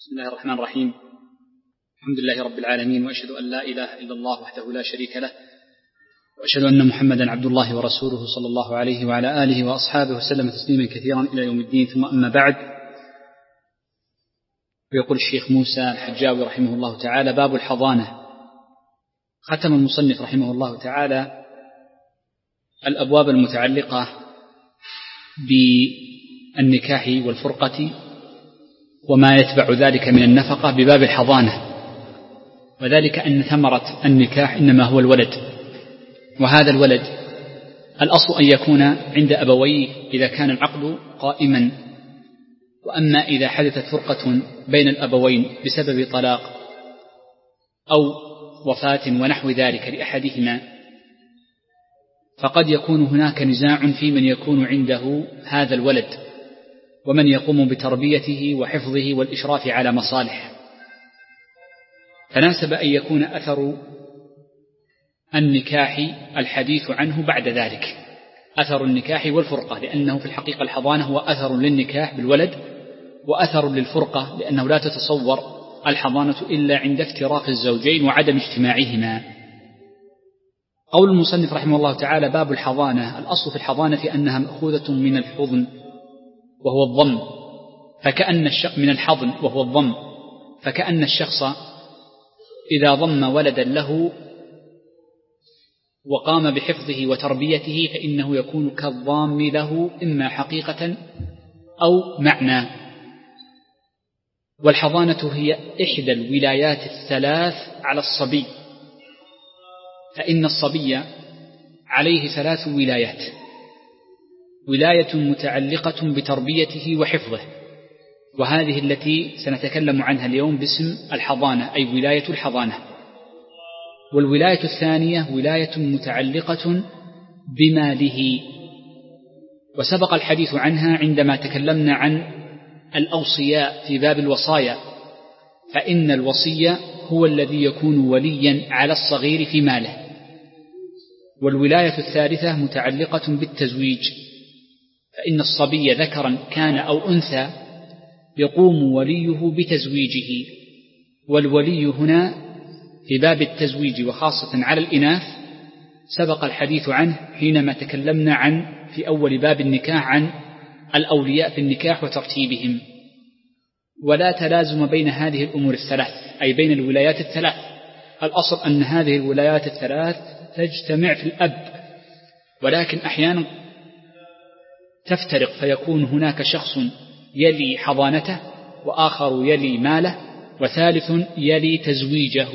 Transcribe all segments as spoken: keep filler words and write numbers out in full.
بسم الله الرحمن الرحيم. الحمد لله رب العالمين، وأشهد أن لا إله إلا الله وحده لا شريك له، وأشهد أن محمدا عبد الله ورسوله صلى الله عليه وعلى آله وأصحابه وسلم تسليما كثيرا إلى يوم الدين. ثم أما بعد، ويقول الشيخ موسى الحجاوي رحمه الله تعالى: باب الحضانة. ختم المصنف رحمه الله تعالى الأبواب المتعلقة بالنكاح والفرقة وما يتبع ذلك من النفقة بباب الحضانة، وذلك أن ثمرة النكاح إنما هو الولد، وهذا الولد الأصل أن يكون عند أبويه إذا كان العقد قائما. وأما إذا حدثت فرقة بين الأبوين بسبب طلاق أو وفاة ونحو ذلك لأحدهما، فقد يكون هناك نزاع في من يكون عنده هذا الولد ومن يقوم بتربيته وحفظه والإشراف على مصالح، فناسب أن يكون أثر النكاح الحديث عنه بعد ذلك، أثر النكاح والفرقة، لأنه في الحقيقة الحضانة هو أثر للنكاح بالولد وأثر للفرقة، لأنه لا تتصور الحضانة إلا عند افتراق الزوجين وعدم اجتماعهما. قول المصنف رحمه الله تعالى: باب الحضانة. الأصل في الحضانة أنها مأخوذة من الحضن وهو الضم، فكأن الشخص من الحضن وهو الضم، فكأن الشخص إذا ضم ولدا له وقام بحفظه وتربيته فإنه يكون كالضام له إما حقيقة أو معنى. والحضانة هي إحدى الولايات الثلاث على الصبي، فإن الصبي عليه ثلاث ولايات: ولاية متعلقة بتربيته وحفظه، وهذه التي سنتكلم عنها اليوم باسم الحضانة، أي ولاية الحضانة. والولاية الثانية ولاية متعلقة بماله، وسبق الحديث عنها عندما تكلمنا عن الأوصياء في باب الوصايا، فإن الوصي هو الذي يكون وليا على الصغير في ماله. والولاية الثالثة متعلقة بالتزويج، فإن الصبي ذكرا كان أو أنثى يقوم وليه بتزويجه، والولي هنا في باب التزويج وخاصة على الإناث سبق الحديث عنه حينما تكلمنا عن في أول باب النكاح عن الأولياء في النكاح وترتيبهم. ولا تلازم بين هذه الأمور الثلاث، أي بين الولايات الثلاث. الأصل أن هذه الولايات الثلاث تجتمع في الأب، ولكن أحيانا تفترق، فيكون هناك شخص يلي حضانته، وآخر يلي ماله، وثالث يلي تزويجه.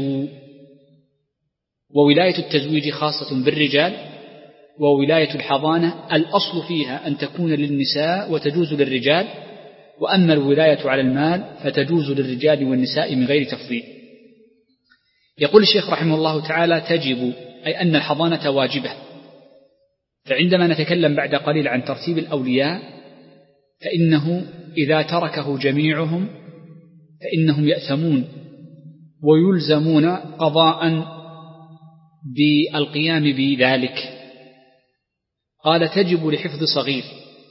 وولاية التزويج خاصة بالرجال، وولاية الحضانة الأصل فيها أن تكون للنساء وتجوز للرجال، وأما الولاية على المال فتجوز للرجال والنساء من غير تفضيل. يقول الشيخ رحمه الله تعالى: تجب، أي أن الحضانة واجبة. فعندما نتكلم بعد قليل عن ترتيب الأولياء فإنه إذا تركه جميعهم فإنهم يأثمون ويلزمون قضاء بالقيام بذلك. قال: تجب لحفظ صغير.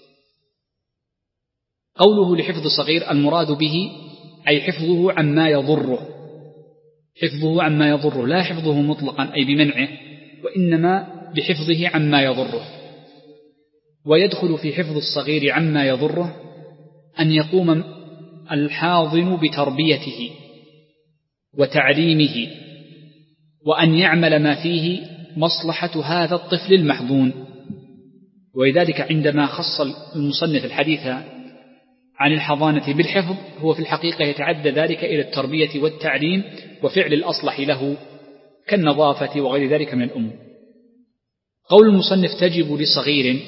قوله لحفظ صغير المراد به أي حفظه عما يضره، حفظه عما يضره، لا حفظه مطلقا أي بمنعه، وإنما بحفظه عما يضره. ويدخل في حفظ الصغير عما يضره أن يقوم الحاضن بتربيته وتعليمه، وأن يعمل ما فيه مصلحة هذا الطفل المحضون. ولذلك عندما خص المصنف الحديث عن الحضانة بالحفظ هو في الحقيقة يتعدى ذلك إلى التربية والتعليم وفعل الأصلح له كالنظافة وغير ذلك من الأمور. قول المصنف تجب لصغير،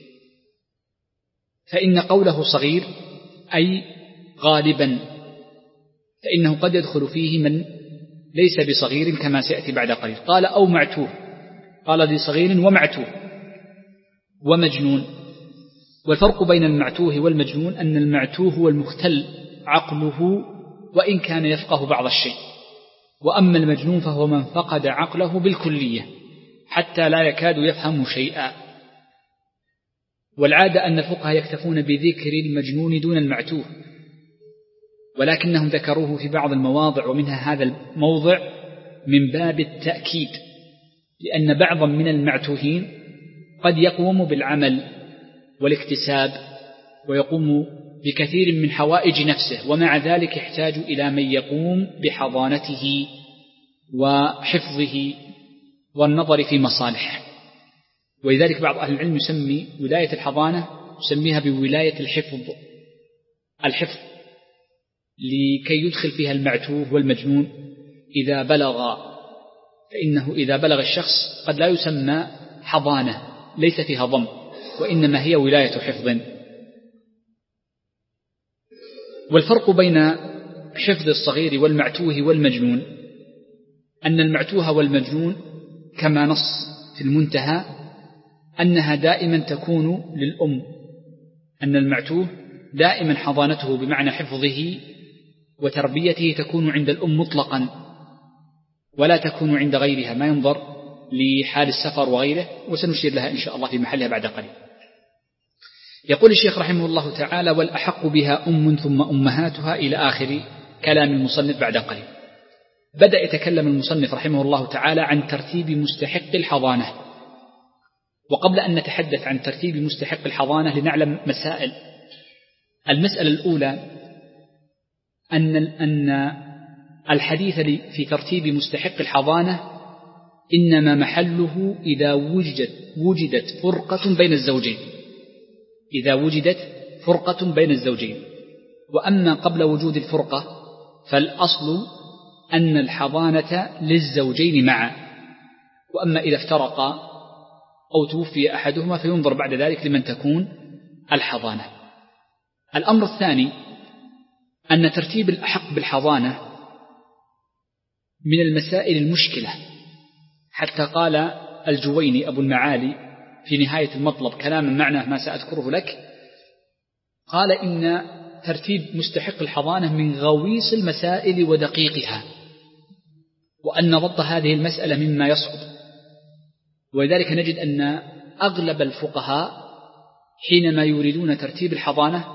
فإن قوله صغير أي غالبا، فإنه قد يدخل فيه من ليس بصغير كما سيأتي بعد قليل. قال: أو معتوه، قال لصغير ومعتوه ومجنون. والفرق بين المعتوه والمجنون أن المعتوه هو المختل عقله وإن كان يفقه بعض الشيء، وأما المجنون فهو من فقد عقله بالكلية حتى لا يكاد يفهم شيئا. والعادة أن الفقهاء يكتفون بذكر المجنون دون المعتوه، ولكنهم ذكروه في بعض المواضع ومنها هذا الموضع من باب التأكيد، لأن بعضا من المعتوهين قد يقوم بالعمل والاكتساب ويقوم بكثير من حوائج نفسه، ومع ذلك يحتاج إلى من يقوم بحضانته وحفظه والنظر في مصالحه. ولذلك بعض أهل العلم يسمي ولاية الحضانة يسميها بولاية الحفظ الحفظ لكي يدخل فيها المعتوه والمجنون إذا بلغ، فإنه إذا بلغ الشخص قد لا يسمى حضانة ليس فيها ضم، وإنما هي ولاية حفظ. والفرق بين حفظ الصغير والمعتوه والمجنون أن المعتوه والمجنون كما نص في المنتهى أنها دائما تكون للأم، أن المعتوه دائما حضانته بمعنى حفظه وتربيته تكون عند الأم مطلقا ولا تكون عند غيرها، ما ينظر لحال السفر وغيره، وسنشير لها إن شاء الله في محلها بعد قليل. يقول الشيخ رحمه الله تعالى: والأحق بها أم ثم أمهاتها إلى آخر كلام المصنف بعد قليل. بدأ يتكلم المصنف رحمه الله تعالى عن ترتيب مستحق الحضانة. وقبل أن نتحدث عن ترتيب مستحق الحضانة لنعلم مسائل. المسألة الأولى أن أن الحديث في ترتيب مستحق الحضانة إنما محله إذا وجدت وجدت فرقة بين الزوجين، إذا وجدت فرقة بين الزوجين. وأما قبل وجود الفرقة فالأصل أن الحضانة للزوجين معا، وأما إذا افترقا أو توفي أحدهما فينظر بعد ذلك لمن تكون الحضانة. الأمر الثاني أن ترتيب الأحق بالحضانة من المسائل المشكلة، حتى قال الجويني أبو المعالي في نهاية المطلب كلاما معناه ما سأذكره لك، قال إن ترتيب مستحق الحضانة من غويص المسائل ودقيقها، وأن ضبط هذه المسألة مما يصعب. ولذلك نجد أن أغلب الفقهاء حينما يريدون ترتيب الحضانة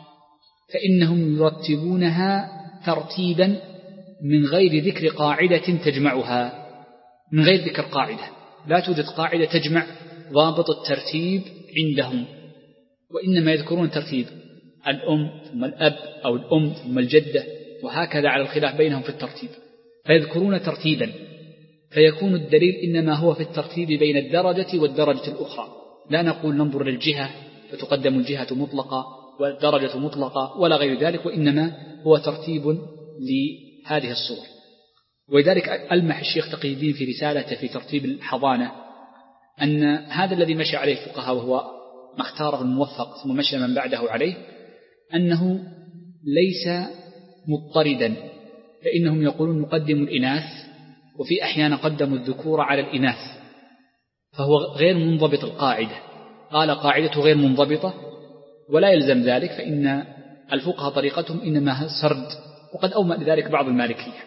فإنهم يرتبونها ترتيبا من غير ذكر قاعدة تجمعها، من غير ذكر قاعدة، لا توجد قاعدة تجمع ضابط الترتيب عندهم، وإنما يذكرون ترتيب الأم ثم الأب أو الأم ثم الجدة، وهكذا على الخلاف بينهم في الترتيب، فيذكرون ترتيبا، فيكون الدليل إنما هو في الترتيب بين الدرجة والدرجة الأخرى. لا نقول ننظر للجهة فتقدم الجهة مطلقة والدرجة مطلقة ولا غير ذلك، وإنما هو ترتيب لهذه الصور. ولذلك ألمح الشيخ تقي الدين في رسالته في ترتيب الحضانة أن هذا الذي مشى عليه الفقهاء وهو ما اختاره الموفق ثم مشى من بعده عليه أنه ليس مضطردا، فإنهم يقولون نقدم الإناث وفي أحيان قدموا الذكور على الإناث، فهو غير منضبط القاعدة. قال قاعدته غير منضبطة ولا يلزم ذلك، فإن الفقهاء طريقتهم إنما سرد، وقد أومأ لذلك بعض المالكية.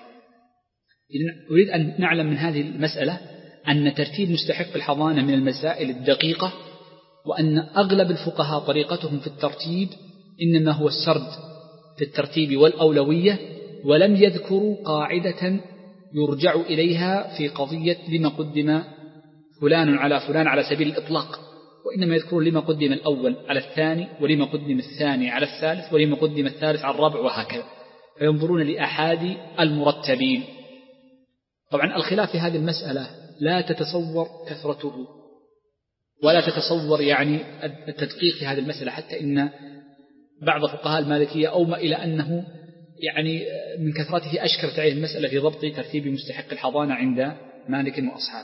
إذن أريد أن نعلم من هذه المسألة أن ترتيب مستحق الحضانة من المسائل الدقيقة، وأن أغلب الفقهاء طريقتهم في الترتيب إنما هو السرد في الترتيب والأولوية، ولم يذكروا قاعدة يرجع إليها في قضية لما قدم فلان على فلان على سبيل الإطلاق، وإنما يذكرون لما قدم الأول على الثاني، ولما قدم الثاني على الثالث، ولما قدم الثالث على الرابع، وهكذا، فينظرون لأحاد المرتبين. طبعا الخلاف في هذه المسألة لا تتصور كثرته ولا تتصور يعني التدقيق في هذه المسألة، حتى إن بعض فقهاء المالكية أومأ إلى أنه يعني من كثرته أشكلت عليه المسألة في ضبط ترتيب مستحق الحضانة عند مالك وأصحابه.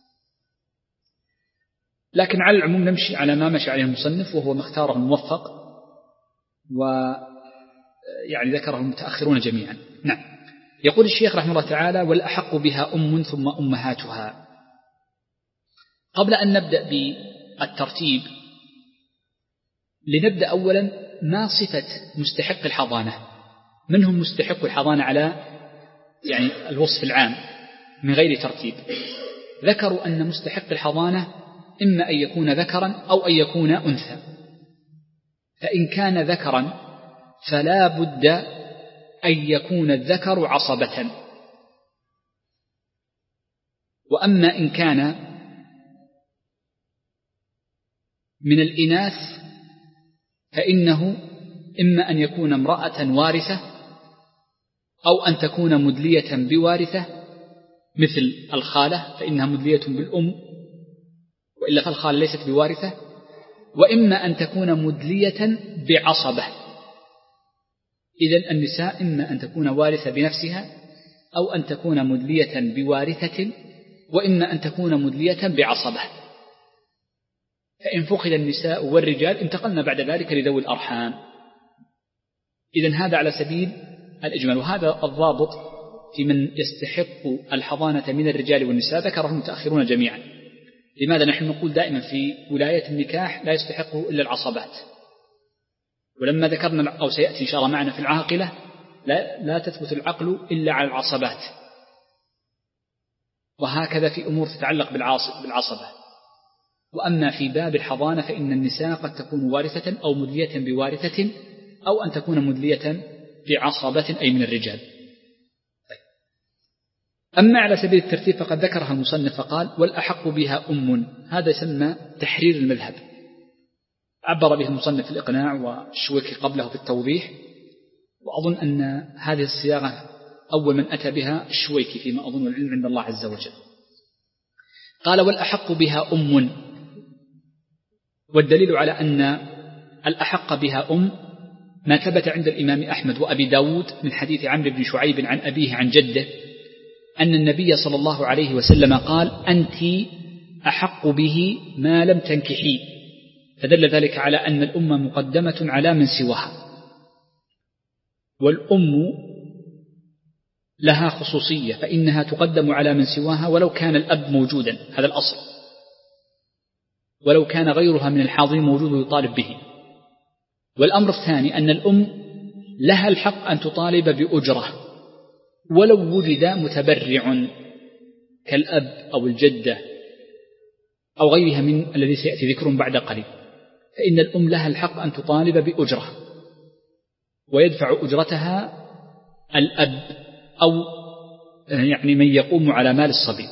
لكن على العموم نمشي على ما مشى عليه المصنف وهو ما اختاره الموفق، ويعني ذكره المتأخرون جميعا. نعم. يقول الشيخ رحمه الله تعالى: والأحق بها أم ثم أمهاتها. قبل أن نبدأ بالترتيب لنبدأ أولا ما صفة مستحق الحضانة، من هم مستحق الحضانة على يعني الوصف العام من غير ترتيب. ذكروا أن مستحق الحضانة إما أن يكون ذكرا أو أن يكون أنثى، فإن كان ذكرا فلا بد أن يكون الذكر عصبة. وأما إن كان من الإناث فإنه إما أن يكون امرأة وارثة أو أن تكون مدلية بوارثة مثل الخالة فإنها مدلية بالأم وإلا فالخالة ليست بوارثة، وإما أن تكون مدلية بعصبة. إذن النساء إما أن تكون وارثة بنفسها أو أن تكون مدلية بوارثة وإما أن تكون مدلية بعصبة. فإن فقد النساء والرجال انتقلنا بعد ذلك لذوي الأرحام. إذن هذا على سبيل الإجمال، وهذا الضابط في من يستحق الحضانة من الرجال والنساء ذكره المتأخرون جميعا. لماذا نحن نقول دائما في ولاية النكاح لا يستحقه إلا العصبات، ولما ذكرنا أو سيأتي إن شاء الله معنا في العاقلة لا, لا تثبت العقل إلا على العصبات، وهكذا في أمور تتعلق بالعصبة. وأما في باب الحضانة فإن النساء قد تكون وارثة أو مدلية بوارثة أو أن تكون مدلية بعصبة أي من الرجال. أما على سبيل الترتيب فقد ذكرها المصنف فقال والأحق بها أم، هذا يسمى تحرير المذهب، عبر به المصنف في الإقناع والشويكي قبله في التوضيح، وأظن أن هذه الصياغة أول من أتى بها الشويكي فيما أظن العلم عند الله عز وجل. قال والأحق بها أم، والدليل على أن الأحق بها أم ما ثبت عند الإمام أحمد وأبي داود من حديث عمرو بن شعيب عن أبيه عن جده أن النبي صلى الله عليه وسلم قال أنت أحق به ما لم تنكحي، فدل ذلك على أن الأم مقدمة على من سواها، والأم لها خصوصية فإنها تقدم على من سواها ولو كان الأب موجودا، هذا الأصل، ولو كان غيرها من الحاضرين موجود يطالب به. والأمر الثاني أن الأم لها الحق أن تطالب بأجرة ولو وجد متبرع كالأب أو الجدة أو غيرها من الذي سيأتي ذكرهم بعد قليل، فإن الأم لها الحق أن تطالب بأجرة ويدفع أجرتها الأب أو يعني من يقوم على مال الصبي.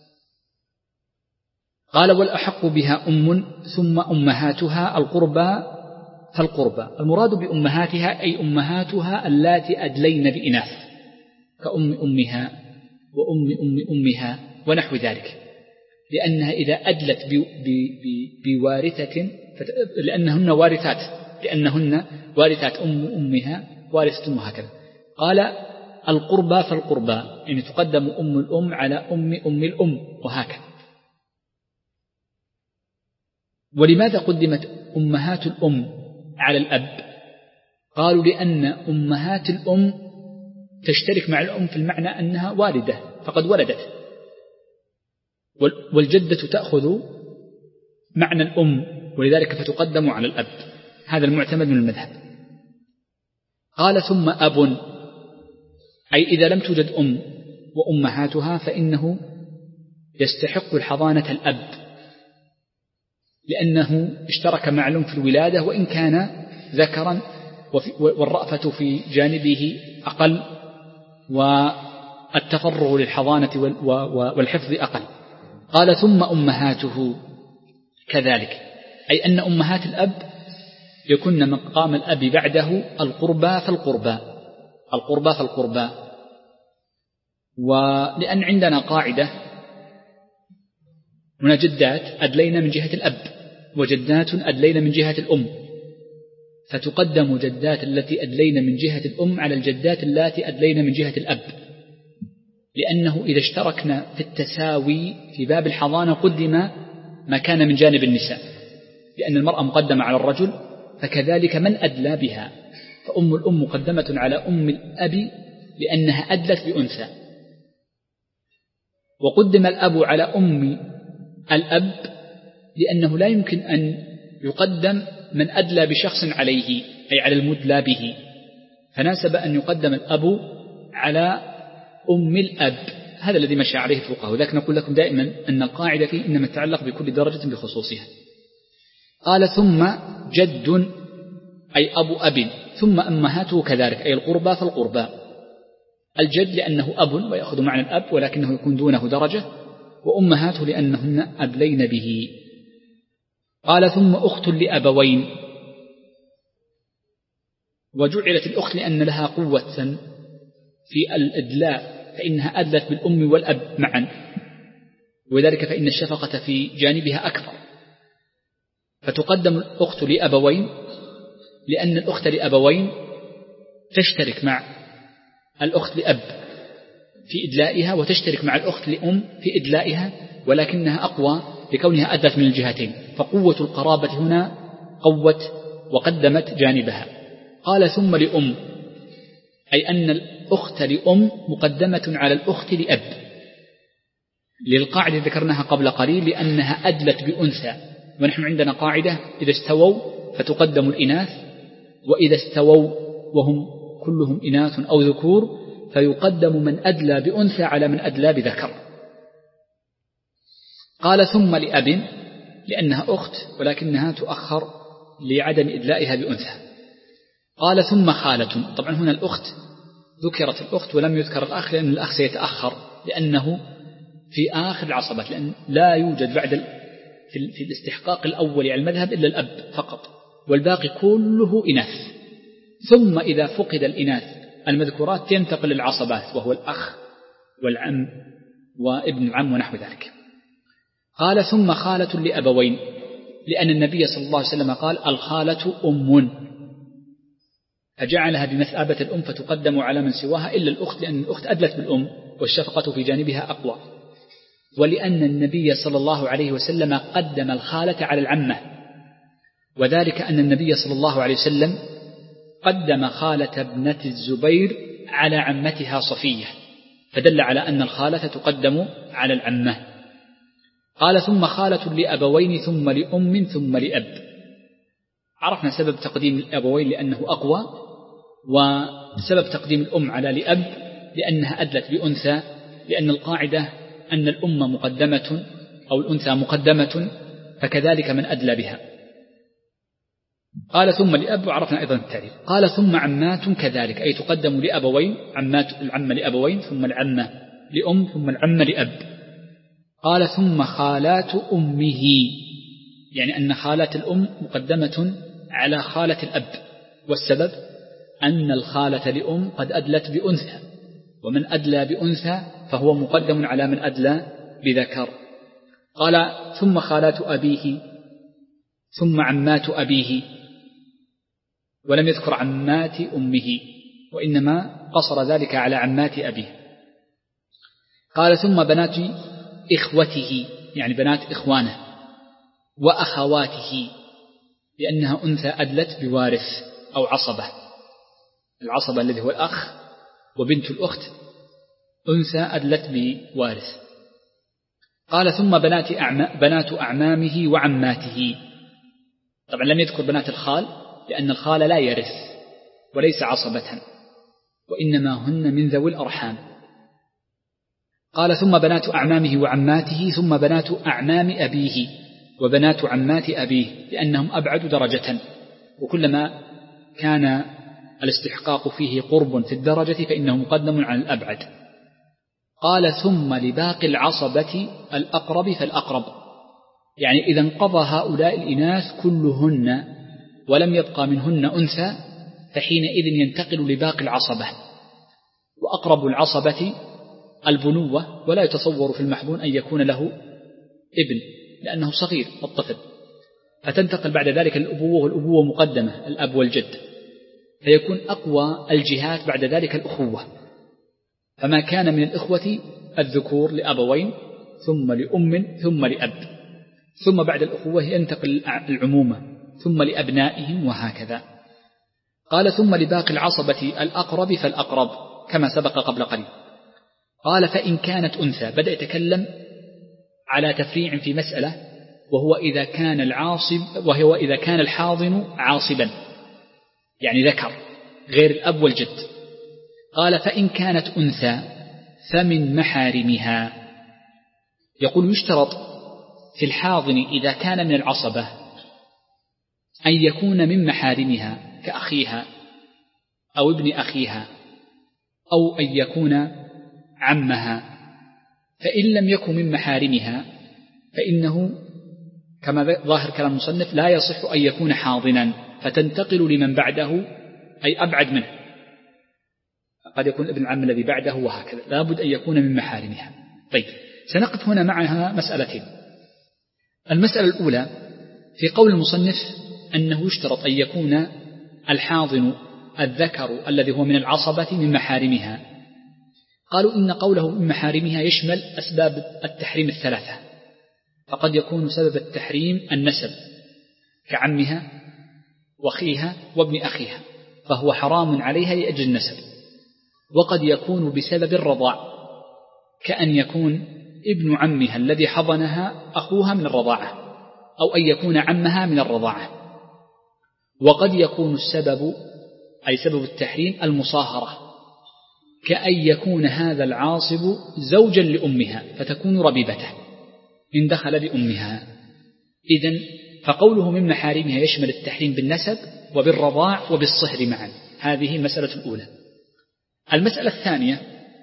قال والأحق بها أم ثم أمهاتها القربى فالقربى. المراد بأمهاتها أي أمهاتها اللاتي أدلين بإناث كأم أمها وأم أم أمها ونحو ذلك، لأنها إذا أدلت بوارثة لأنهن وارثات لأنهن وارثات أم أمها وارثة وهكذا. قال القربى فالقربى يعني تقدم أم الأم على أم أم الأم وهكذا. ولماذا قدمت أمهات الأم على الأب؟ قالوا لأن أمهات الأم تشترك مع الأم في المعنى أنها والدة فقد ولدت، والجدة تأخذ معنى الأم ولذلك فتقدم على الأب، هذا المعتمد من المذهب. قال ثم أب أي إذا لم توجد أم وأمهاتها فإنه يستحق الحضانة الأب لأنه اشترك مع الأم في الولادة وإن كان ذكرا والرأفة في جانبه أقل والتفرغ للحضانة والحفظ أقل. قال ثم أمهاته كذلك أي أن أمهات الأب يكن مقام الأب بعده القربى فالقربى القربى فالقربى. ولأن عندنا قاعدة هنا جدات أدلين من جهة الأب وجدات أدلين من جهة الأم، فتقدم جدات التي أدلين من جهة الأم على الجدات التي أدلين من جهة الأب، لأنه إذا اشتركنا في التساوي في باب الحضانة قدم ما كان من جانب النساء، لأن المرأة مقدمة على الرجل، فكذلك من أدلى بها، فأم الأم مقدمة على أم الأب لأنها أدلت بأنثى، وقدم الأب على أم الأب لأنه لا يمكن أن يقدم من أدلى بشخص عليه أي على المدلى به، فناسب أن يقدم الأب على أم الأب، هذا الذي مشى عليه الفقهاء. وذلك نقول لكم دائما أن القاعدة فيه إنما تتعلق بكل درجة بخصوصها. قال ثم جد أي أبو أب ثم أمهاته كذلك أي القربى فالقربى. الجد لأنه أب ويأخذ معنى الأب ولكنه يكون دونه درجة، وأمهاته لأنهن أدلين به. قال ثم أخت لأبوين، وجعلت الأخت لأن لها قوة في الإدلاء، فإنها أدلت بالأم والأب معا، وذلك فإن الشفقة في جانبها أكثر، فتقدم الأخت لأبوين لأن الأخت لأبوين تشترك مع الأخت لأب في إدلائها، وتشترك مع الأخت لأم في إدلائها، ولكنها أقوى لكونها أدلت من الجهتين، فقوة القرابة هنا قوت وقدمت جانبها. قال ثم لأم، أي أن الأخت لأم مقدمة على الأخت لأب، للقاعدة ذكرناها قبل قليل لأنها أدلت بأنثى، ونحن عندنا قاعدة إذا استووا فتقدم الإناث، وإذا استووا وهم كلهم إناث أو ذكور فيقدم من أدلى بأنثى على من أدلى بذكر. قال ثم لأب لأنها أخت ولكنها تؤخر لعدم إدلائها بأنثى. قال ثم خالة، طبعا هنا الأخت ذكرت الأخت ولم يذكر الأخ لأن الأخ سيتأخر لأنه في آخر العصبات، لأن لا يوجد بعد في الاستحقاق الأول على المذهب إلا الأب فقط، والباقي كله إناث. ثم إذا فقد الإناث المذكورات ينتقل للعصبات وهو الأخ والعم وابن العم ونحو ذلك. قال ثم خالة لأبوين، لأن النبي صلى الله عليه وسلم قال الخالة أم، فجعلها بمثابة الأم فتقدم على من سواها إلا الأخت، لأن الأخت أدلت بالأم والشفقة في جانبها أقوى، ولأن النبي صلى الله عليه وسلم قدم الخالة على العمة، وذلك أن النبي صلى الله عليه وسلم قدم خالة ابنة الزبير على عمتها صفية، فدل على أن الخالة تقدم على العمة. قال ثم خالة لأبوين ثم لأم ثم لأب. عرفنا سبب تقديم الأبوين لأنه أقوى، وسبب تقديم الأم على لأب لأنها أدلت بأنثى، لأن القاعدة أن الأم مقدمة أو الأنثى مقدمة، فكذلك من أدلى بها. قال ثم لأب، وعرفنا أيضا التعريف. قال ثم عمات كذلك، أي تقدم لأبوين، عمات العم لأبوين ثم العمة لأم ثم العمة لأب. قال ثم خالات أمه، يعني أن خالات الأم مقدمة على خالة الأب، والسبب أن الخالة لأم قد أدلت بأنثى، ومن أدلى بأنثى فهو مقدم على من أدلى بذكر. قال ثم خالات أبيه ثم عمات أبيه، ولم يذكر عمات أمه، وإنما قصر ذلك على عمات أبيه. قال ثم بنات إخوته، يعني بنات إخوانه، وأخواته، لأنها أنثى أدلت بوارث أو عصبة، العصبة الذي هو الأخ، وبنت الأخت أنثى أدلت بوارث. قال ثم بنات, أعم... بنات أعمامه وعماته، طبعا لم يذكر بنات الخال لأن الخال لا يرث وليس عصبة، وإنما هن من ذوي الأرحام. قال ثم بنات أعمامه وعماته ثم بنات أعمام أبيه وبنات عمات أبيه، لأنهم أبعد درجة، وكلما كان الاستحقاق فيه قرب في الدرجة فإنه مقدم على الأبعد. قال ثم لباقي العصبة الأقرب فالأقرب، يعني إذا انقضى هؤلاء الإناث كلهن ولم يبقى منهن أنثى فحينئذ ينتقل لباقي العصبة، وأقرب العصبة البنوة، ولا يتصور في المحبون أن يكون له ابن لأنه صغير الطفل، فتنتقل بعد ذلك الأبوة، والأبوة مقدمة الأب والجد، فيكون أقوى الجهات بعد ذلك الأخوة، فما كان من الإخوة الذكور لأبوين ثم لأم ثم لأب، ثم بعد الأخوة ينتقل العمومة ثم لأبنائهم وهكذا. قال ثم لباقي العصبة الأقرب فالأقرب كما سبق قبل قليل. قال فإن كانت أنثى، بدأ يتكلم على تفريع في مسألة، وهو إذا كان العاصب وهو إذا كان الحاضن عاصبا، يعني ذكر غير الأب والجد. قال فإن كانت أنثى فمن محارمها، يقول يشترط في الحاضن إذا كان من العصبة أن يكون من محارمها كأخيها أو ابن أخيها أو أن يكون عمها، فإن لم يكن من محارمها فإنه كما ظاهر كلام المصنف لا يصح أن يكون حاضنا، فتنتقل لمن بعده أي أبعد منه، قد يكون ابن العم الذي بعده وهكذا، لا بد أن يكون من محارمها. طيب، سنقف هنا معها مسألتين. المسألة الأولى في قول المصنف أنه يشترط أن يكون الحاضن الذكر الذي هو من العصبة من محارمها. قالوا إن قوله من محارمها يشمل أسباب التحريم الثلاثة، فقد يكون سبب التحريم النسب كعمها وأخيها وابن أخيها، فهو حرام عليها لأجل النسب. وقد يكون بسبب الرضاع، كأن يكون ابن عمها الذي حضنها أخوها من الرضاعة، أو أن يكون عمها من الرضاعة. وقد يكون السبب أي سبب التحريم المصاهرة، كأن يكون هذا العاصب زوجا لأمها فتكون ربيبته إن دخل بأمها. إذن فقوله من محارمها يشمل التحريم بالنسب وبالرضاع وبالصهر معا. هذه المسألة الأولى. المسألة الثانية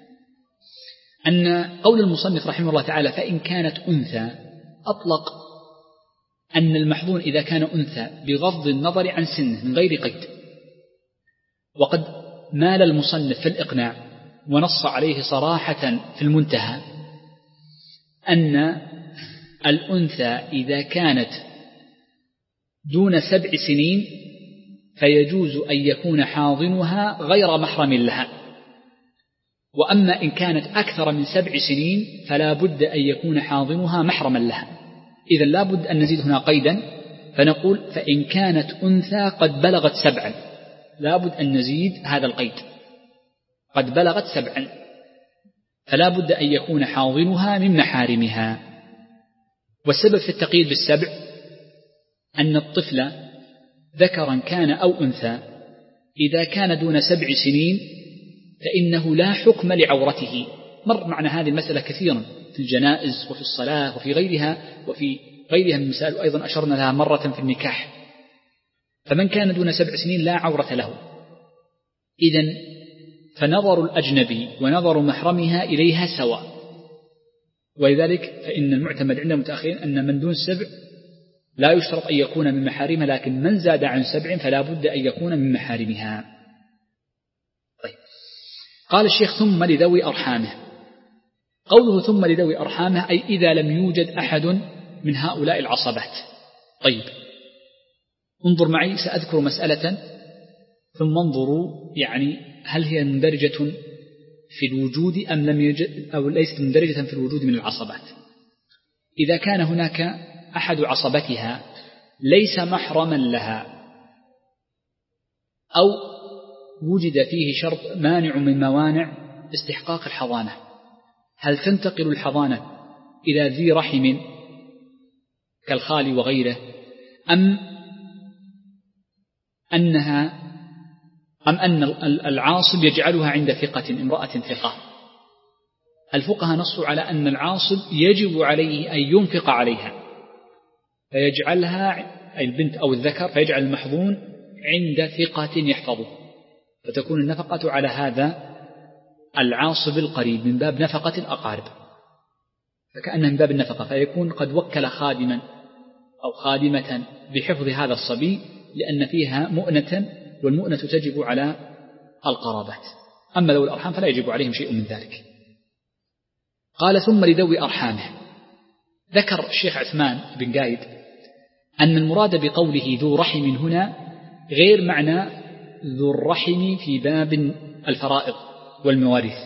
أن قول المصنف رحمه الله تعالى فإن كانت أنثى أطلق أن المحظون إذا كان أنثى بغض النظر عن سنه من غير قيد، وقد مال المصنف في الإقناع ونص عليه صراحة في المنتهى أن الأنثى إذا كانت دون سبع سنين فيجوز أن يكون حاضنها غير محرم لها، وأما إن كانت أكثر من سبع سنين فلا بد أن يكون حاضنها محرما لها. إذا لا بد أن نزيد هنا قيدا فنقول فإن كانت أنثى قد بلغت سبعا، لا بد أن نزيد هذا القيد قد بلغت سبعا، فلا بد أن يكون حاضنها من محارمها. والسبب في التقييد بالسبع أن الطفل ذكرا كان أو أنثى إذا كان دون سبع سنين فإنه لا حكم لعورته. مر معنا هذه المسألة كثيرا في الجنائز وفي الصلاة وفي غيرها وفي غيرها من مسائل، وأيضا أشرنا لها مرة في النكاح. فمن كان دون سبع سنين لا عورة له، إذن فنظر الأجنبي ونظر محرمها إليها سواء. ولذلك فإن المعتمد عند المتأخرين أن من دون سبع لا يشترط أن يكون من محارمها، لكن من زاد عن سبع فلا بد أن يكون من محارمها. طيب. قال الشيخ ثم لذوي أرحامه. قوله ثم لذوي أرحامه أي إذا لم يوجد أحد من هؤلاء العصبات. طيب، انظر معي سأذكر مسألة ثم انظروا يعني هل هي مندرجة في الوجود أم لم يوجد أو ليست مندرجة في الوجود من العصبات. إذا كان هناك أحد عصبتها ليس محرما لها أو وجد فيه شرط مانع من موانع استحقاق الحضانة، هل تنتقل الحضانة إلى ذي رحم كالخال وغيره أم أنها أم أن العاصب يجعلها عند ثقة امرأة ثقة؟ الفقهاء نصوا على أن العاصب يجب عليه أن ينفق عليها فيجعلها أي البنت أو الذكر فيجعل المحظون عند ثقة يحفظه، فتكون النفقة على هذا العاصب القريب من باب نفقة الأقارب، فكأنها من باب النفقة، فيكون قد وكل خادما أو خادمة بحفظ هذا الصبي لأن فيها مؤنة، والمؤنة تجب على القرابات. أما ذوي الأرحام فلا يجب عليهم شيء من ذلك. قال ثم لذوي أرحامه. ذكر الشيخ عثمان بن قايد أن المراد بقوله ذو رحم هنا غير معنى ذو الرحم في باب الفرائض والمواريث،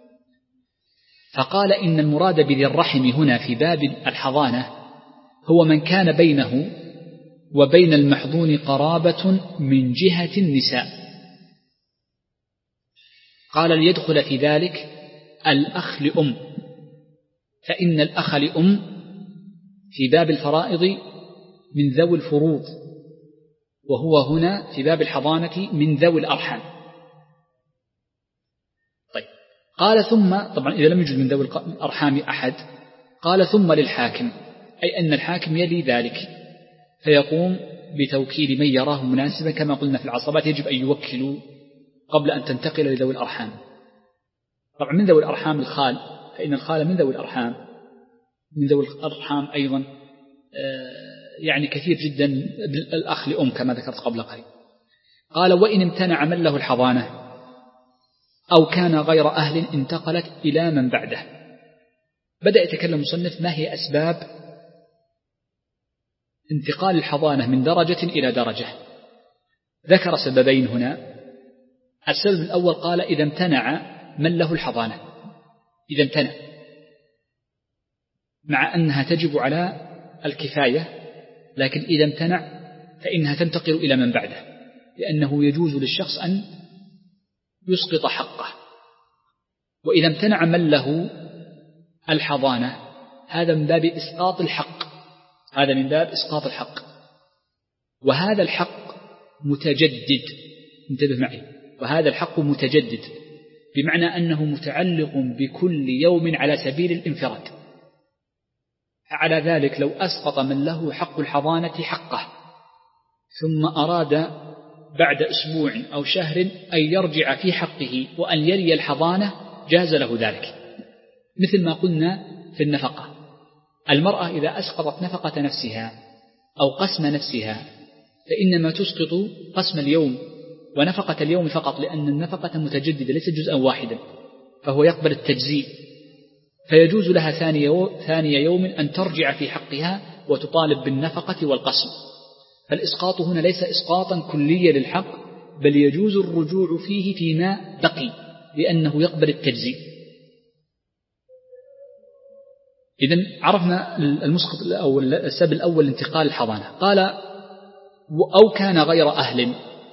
فقال إن المراد بذي الرحم هنا في باب الحضانة هو من كان بينه وبين المحظون قرابة من جهة النساء. قال ليدخل في ذلك الأخ لأم، فإن الأخ لأم في باب الفرائض من ذوي الفروض، وهو هنا في باب الحضانة من ذوي الأرحام. طيب، قال ثم طبعا إذا لم يوجد من ذوي الأرحام أحد قال ثم للحاكم، أي أن الحاكم يلي ذلك فيقوم بتوكيل من يراه مناسبا، كما قلنا في العصبات يجب أن يوكلوا قبل أن تنتقل لذوي الأرحام. طبعا من ذوي الأرحام الخال، فإن الخال من ذوي الأرحام، من ذوي الأرحام أيضا يعني كثير جدا الأخ لأم كما ذكرت قبل قليل. قال وإن امتنع من له الحضانة أو كان غير أهل انتقلت إلى من بعده. بدأ يتكلم المصنف ما هي أسباب انتقال الحضانة من درجة إلى درجة. ذكر سببين هنا. السبب الأول قال إذا امتنع من له الحضانة، إذا امتنع، مع أنها تجب على الكفاية، لكن إذا امتنع فإنها تنتقل إلى من بعده، لأنه يجوز للشخص أن يسقط حقه. وإذا امتنع من له الحضانة هذا من باب إسقاط الحق، هذا من باب إسقاط الحق، وهذا الحق متجدد، انتبه معي، وهذا الحق متجدد بمعنى أنه متعلق بكل يوم على سبيل الانفراد. على ذلك لو أسقط من له حق الحضانة حقه ثم أراد بعد أسبوع أو شهر أن يرجع في حقه وأن يري الحضانة جاز له ذلك. مثل ما قلنا في النفقة، المرأة إذا أسقطت نفقة نفسها أو قسم نفسها فإنما تسقط قسم اليوم ونفقة اليوم فقط، لأن النفقة متجددة ليست جزءا واحدا، فهو يقبل التجزيء، فيجوز لها ثاني يوم أن ترجع في حقها وتطالب بالنفقة والقسم. فالإسقاط هنا ليس إسقاطا كليا للحق، بل يجوز الرجوع فيه فيما بقي لأنه يقبل التجزيء. إذن عرفنا المسقط أو السبب الأول انتقال الحضانة. قال أو كان غير أهل،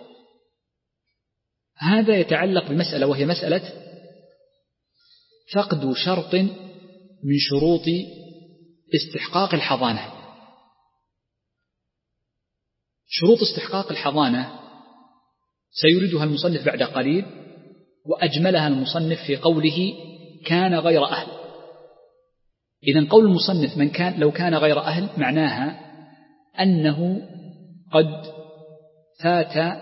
هذا يتعلق بمسألة وهي مسألة فقد شرط من شروط استحقاق الحضانة. شروط استحقاق الحضانة سيريدها المصنف بعد قليل، وأجملها المصنف في قوله كان غير أهل. إذن قول المصنف من كان لو كان غير أهل معناها أنه قد فات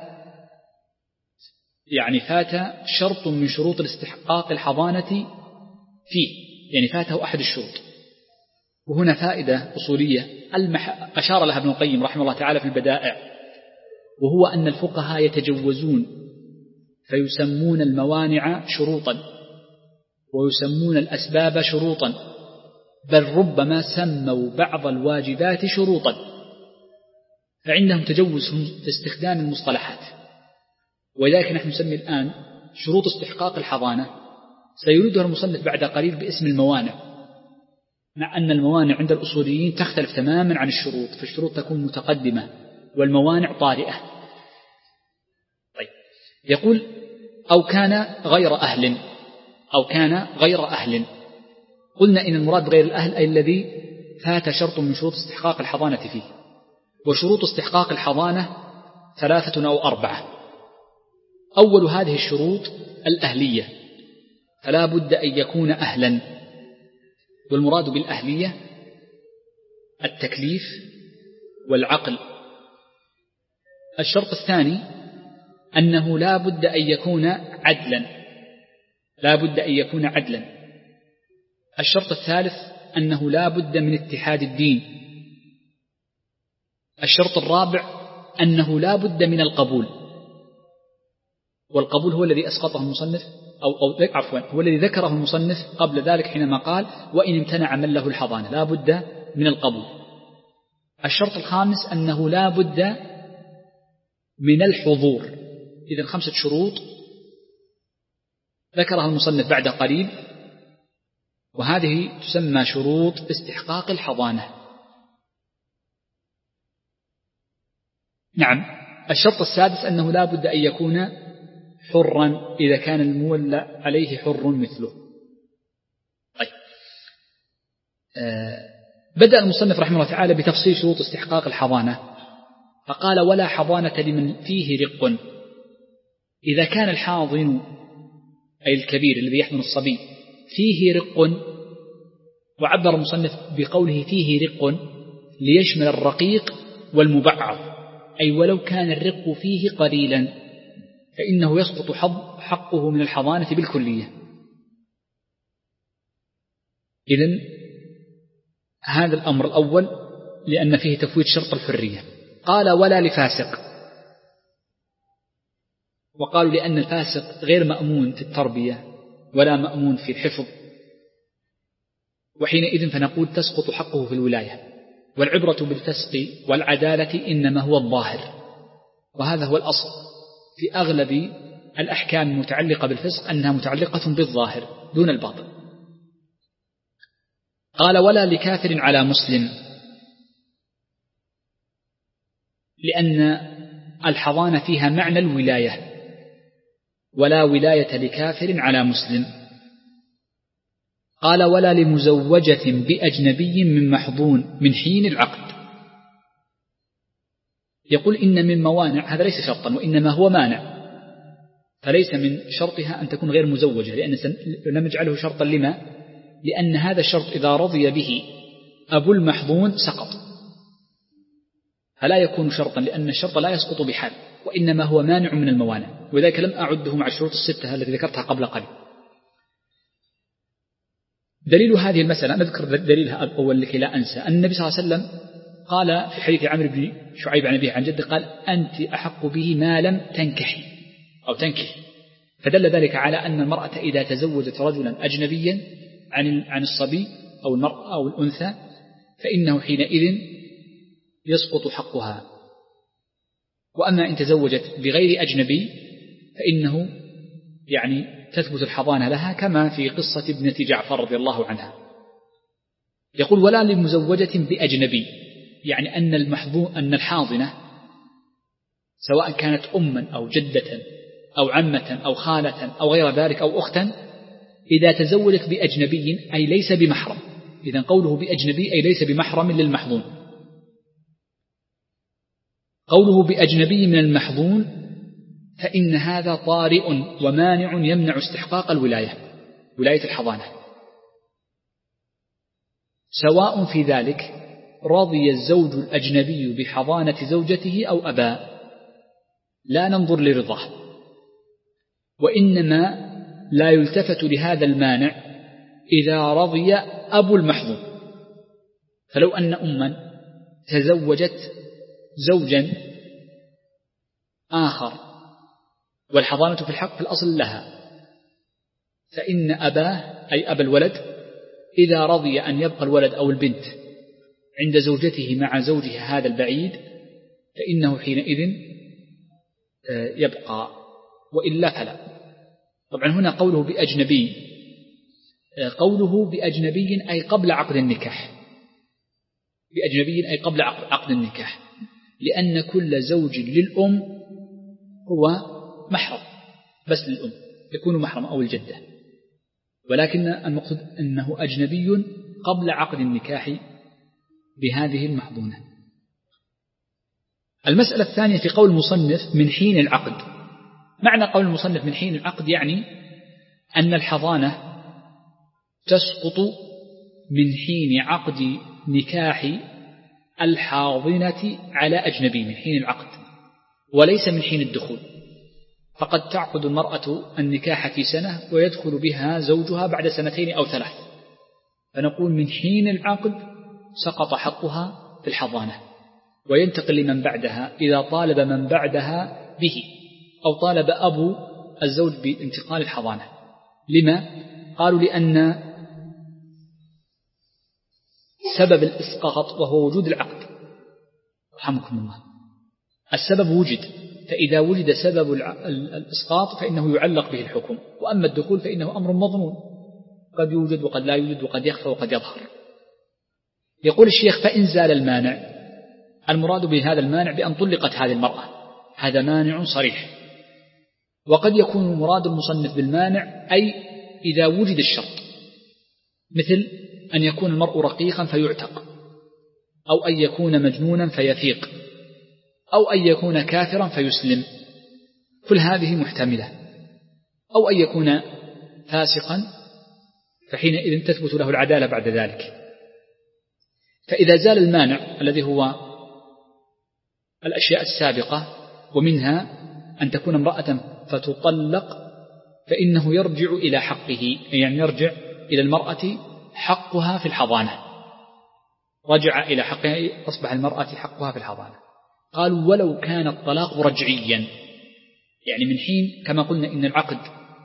يعني فات شرط من شروط الاستحقاق الحضانة فيه، يعني فاته أحد الشروط. وهنا فائدة أصولية المح... أشار لها ابن القيم رحمه الله تعالى في البدائع، وهو أن الفقهاء يتجوزون فيسمون الموانع شروطا ويسمون الأسباب شروطا، بل ربما سموا بعض الواجبات شروطا، فعندهم تجوز في استخدام المصطلحات. ولذلك نحن نسمي الآن شروط استحقاق الحضانة سيريدها المصنف بعد قليل باسم الموانع، مع أن الموانع عند الأصوليين تختلف تماما عن الشروط، فالشروط تكون متقدمة والموانع طارئة. طيب، يقول أو كان غير أهل، أو كان غير أهل. قلنا إن المراد غير الأهل أي الذي فات شرط من شروط استحقاق الحضانة فيه. وشروط استحقاق الحضانة ثلاثة أو أربعة. أول هذه الشروط الأهلية، فلا بد أن يكون أهلا، والمراد بالأهلية التكليف والعقل. الشرط الثاني أنه لا بد أن يكون عدلا، لا بد أن يكون عدلا. الشرط الثالث أنه لا بد من اتحاد الدين. الشرط الرابع أنه لا بد من القبول، والقبول هو الذي أسقطه المصنف أو, أو عفوا هو الذي ذكره المصنف قبل ذلك حينما قال وإن امتنع من له الحضانة لا بد من القبول. الشرط الخامس أنه لا بد من الحضور. إذن خمسة شروط ذكرها المصنف بعد قليل، وهذه تسمى شروط استحقاق الحضانة. نعم. الشرط السادس أنه لا بد أن يكون حرا إذا كان المولى عليه حر مثله. طيب. آه بدأ المصنف رحمه الله تعالى بتفصيل شروط استحقاق الحضانة، فقال ولا حضانة لمن فيه رق. إذا كان الحاضن أي الكبير الذي يحمل الصبي فيه رق، وعبر المصنف بقوله فيه رق ليشمل الرقيق والمبعض، أي ولو كان الرق فيه قليلا فإنه يسقط حقه من الحضانة بالكلية. إذن هذا الأمر الأول لأن فيه تفويت شرط الحرية. قال ولا لفاسق، وقالوا لأن الفاسق غير مأمون في التربية ولا مأمون في الحفظ، وحينئذ فنقول تسقط حقه في الولاية. والعبرة بالفسق والعدالة إنما هو الظاهر، وهذا هو الأصل في أغلب الأحكام المتعلقة بالفسق أنها متعلقة بالظاهر دون الباطن. قال ولا لكافر على مسلم، لأن الحضانة فيها معنى الولاية، ولا ولاية لكافر على مسلم. قال ولا لمزوجة بأجنبي من محضون من حين العقد. يقول إن من موانع، هذا ليس شرطا وإنما هو مانع، فليس من شرطها أن تكون غير مزوجة، لأن لم نجعله شرطا. لما؟ لأن هذا الشرط إذا رضي به أبو المحضون سقط، فلا يكون شرطا، لأن الشرط لا يسقط بحال، وإنما هو مانع من الموانع، وذلك لم أعده مع الشروط الستة التي ذكرتها قبل قليل. دليل هذه المسألة، نذكر دليلها الأول لكي لا أنسى، أن النبي صلى الله عليه وسلم قال في حديث عمرو بن شعيب عن أبيه عن جده قال أنت أحق به ما لم تنكحي أو تنكحي، فدل ذلك على أن المرأة إذا تزوجت رجلا أجنبيا عن عن الصبي أو المرأة أو الأنثى فإنه حينئذ يسقط حقها. وأما إن تزوجت بغير أجنبي فإنه يعني تثبت الحضانة لها، كما في قصة ابنة جعفر رضي الله عنها. يقول ولا لمزوجة بأجنبي، يعني أن المحظون أن الحاضنة سواء كانت أما أو جدة أو عمة أو خالة أو غير ذلك أو أختا، إذا تزوجت بأجنبي أي ليس بمحرم. إذن قوله بأجنبي أي ليس بمحرم للمحظون. قوله بأجنبي من المحظون فإن هذا طارئ ومانع يمنع استحقاق الولاية، ولاية الحضانة، سواء في ذلك رضي الزوج الأجنبي بحضانة زوجته أو أبى، لا ننظر لرضاه، وإنما لا يلتفت لهذا المانع إذا رضي أبو المحظون. فلو أن أما تزوجت زوجا آخر والحضانة في الحق في الأصل لها، فإن أباه أي أبا الولد إذا رضي أن يبقى الولد أو البنت عند زوجته مع زوجها هذا البعيد فإنه حينئذ يبقى، وإلا فلا. طبعا هنا قوله بأجنبي، قوله بأجنبي أي قبل عقد النكاح، بأجنبي أي قبل عقد النكاح، لأن كل زوج للأم هو محرم بس للأم، يكون محرم أو الجدة، ولكن المقصود أنه أجنبي قبل عقد النكاح بهذه المحضونة. المسألة الثانية في قول المصنف من حين العقد. معنى قول المصنف من حين العقد يعني أن الحضانة تسقط من حين عقد نكاح الحاضنة على أجنبي، من حين العقد وليس من حين الدخول. فقد تعقد المرأة النكاح في سنة ويدخل بها زوجها بعد سنتين أو ثلاث، فنقول من حين العقد سقط حقها في الحضانة، وينتقل لمن بعدها إذا طالب من بعدها به أو طالب أبو الزوج بانتقال الحضانة. لما؟ قالوا لأن سبب الإسقاط وهو وجود العقد، رحمكم الله، السبب وجد، فإذا وجد سبب الإسقاط فإنه يعلق به الحكم، وأما الدخول فإنه أمر مظنون، قد يوجد وقد لا يوجد وقد يخفى وقد يظهر. يقول الشيخ فإن زال المانع، المراد بهذا المانع بأن طلقت هذه المرأة، هذا مانع صريح. وقد يكون مراد المصنف بالمانع أي إذا وجد الشرط، مثل أن يكون المرء رقيقا فيعتق، أو أن يكون مجنونا فيفيق، أو أن يكون كافرا فيسلم، كل هذه محتملة، أو أن يكون فاسقا فحينئذ تثبت له العدالة بعد ذلك. فإذا زال المانع الذي هو الأشياء السابقة، ومنها أن تكون امرأة فتطلق، فإنه يرجع إلى حقه، يعني يرجع إلى المرأة حقها في الحضانة، رجع إلى حقها، أصبح المرأة حقها في الحضانة. قالوا ولو كان الطلاق رجعيا، يعني من حين كما قلنا إن العقد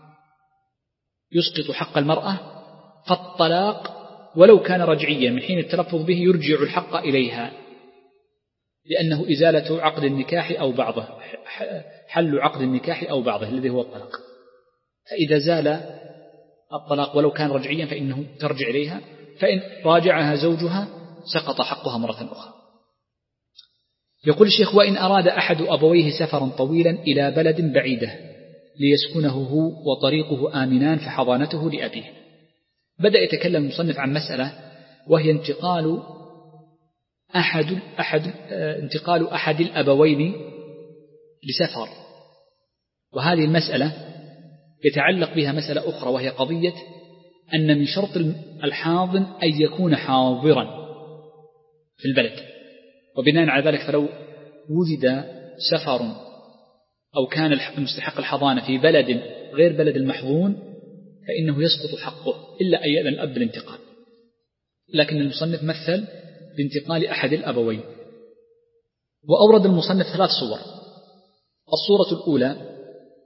يسقط حق المرأة، فالطلاق ولو كان رجعيا من حين التلفظ به يرجع الحق إليها، لأنه إزالة عقد النكاح أو بعضه، حل عقد النكاح أو بعضه الذي هو الطلاق. فإذا زال الطلاق ولو كان رجعيا فإنه ترجع إليها، فإن راجعها زوجها سقط حقها مرة أخرى. يقول الشيخ: وإن أراد أحد أبويه سفرا طويلا إلى بلد بعيدة ليسكنه هو وطريقه آمنان فحضانته لأبيه. بدأ يتكلم المصنف عن مسألة وهي انتقال أحد, أحد انتقال أحد الأبوين لسفر، وهذه المسألة يتعلق بها مسألة أخرى وهي قضية أن من شرط الحاضن أن يكون حاضرا في البلد، وبناء على ذلك فلو وجد سفر أو كان المستحق الحضانة في بلد غير بلد المحظون فإنه يسقط حقه إلا أن يأذن الأب بالانتقال. لكن المصنف مثل بانتقال أحد الأبوين، وأورد المصنف ثلاث صور. الصورة الأولى،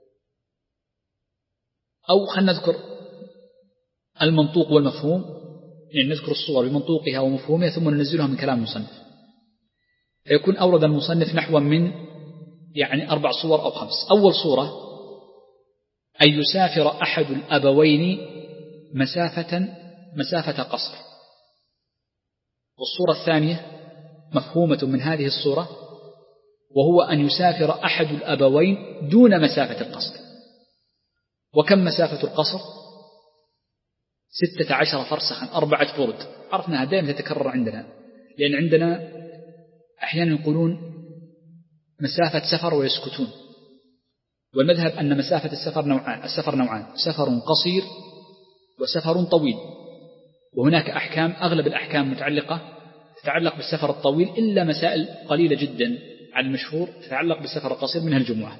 أو خلنا نذكر المنطوق والمفهوم، يعني نذكر الصور بمنطوقها ومفهومها ثم ننزلها من كلام المصنف، فيكون أورد المصنف نحو من يعني أربع صور أو خمس. أول صورة أن يسافر أحد الأبوين مسافة مسافة قصر، والصورة الثانية مفهومة من هذه الصورة، وهو أن يسافر أحد الأبوين دون مسافة القصر. وكم مسافة القصر؟ ستة عشر فرسخا، أربعة برد. عرفناها دائما تتكرر عندنا، لأن عندنا أحيانا يقولون مسافة سفر ويسكتون، والمذهب أن مسافة السفر نوعان، السفر نوعان: سفر قصير وسفر طويل. وهناك أحكام، أغلب الأحكام متعلقة تتعلق بالسفر الطويل إلا مسائل قليلة جدا على المشهور تتعلق بالسفر القصير منها الجمعة،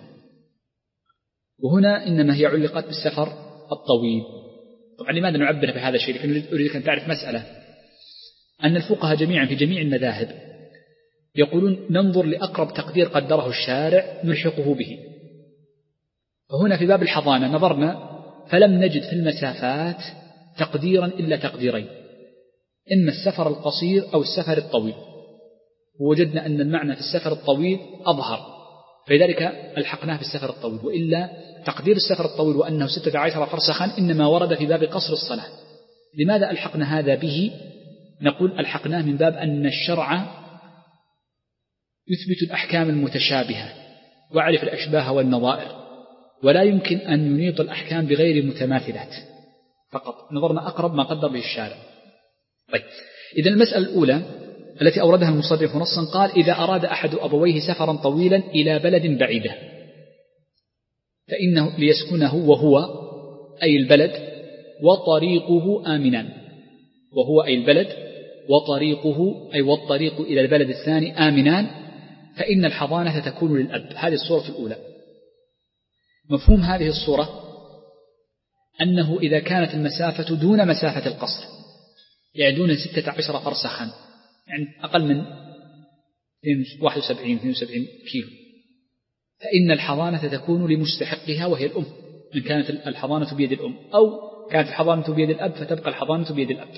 وهنا إنما هي علقت بالسفر الطويل. طبعا لماذا نعبر بهذا الشيء؟ لكن أريد أن تعرف مسألة، أن الفقهاء جميعا في جميع المذاهب يقولون ننظر لأقرب تقدير قدره الشارع نلحقه به. فهنا في باب الحضانة نظرنا فلم نجد في المسافات تقديرا إلا تقديرين: إما السفر القصير أو السفر الطويل، ووجدنا أن المعنى في السفر الطويل أظهر، فلذلك ألحقناه بالسفر الطويل. وإلا تقدير السفر الطويل وأنه ستة عشر فرسخا إنما ورد في باب قصر الصلاة. لماذا ألحقنا هذا به؟ نقول ألحقناه من باب أن الشرع يثبت الأحكام المتشابهة ويعرف الأشباه والنظائر، ولا يمكن أن ينيط الأحكام بغير متماثلات فقط. نظرنا أقرب ما قدر به الشارع. طيب، إذا المسألة الأولى التي أوردها المصنف نصا قال: إذا أراد أحد أبويه سفرا طويلا إلى بلد بعيدة فإنه ليسكنه وهو أي البلد وطريقه آمنان، وهو أي البلد وطريقه أي والطريق إلى البلد الثاني آمنان، فإن الحضانة تكون للأب. هذه الصورة الأولى. مفهوم هذه الصورة أنه إذا كانت المسافة دون مسافة القصر، يعني دون ستة عشر فرسخا، يعني أقل من واحد وسبعين اثنين وسبعين كيلو، فإن الحضانة تكون لمستحقها وهي الأم، إن كانت الحضانة بيد الأم، أو كانت الحضانة بيد الأب فتبقى الحضانة بيد الأب.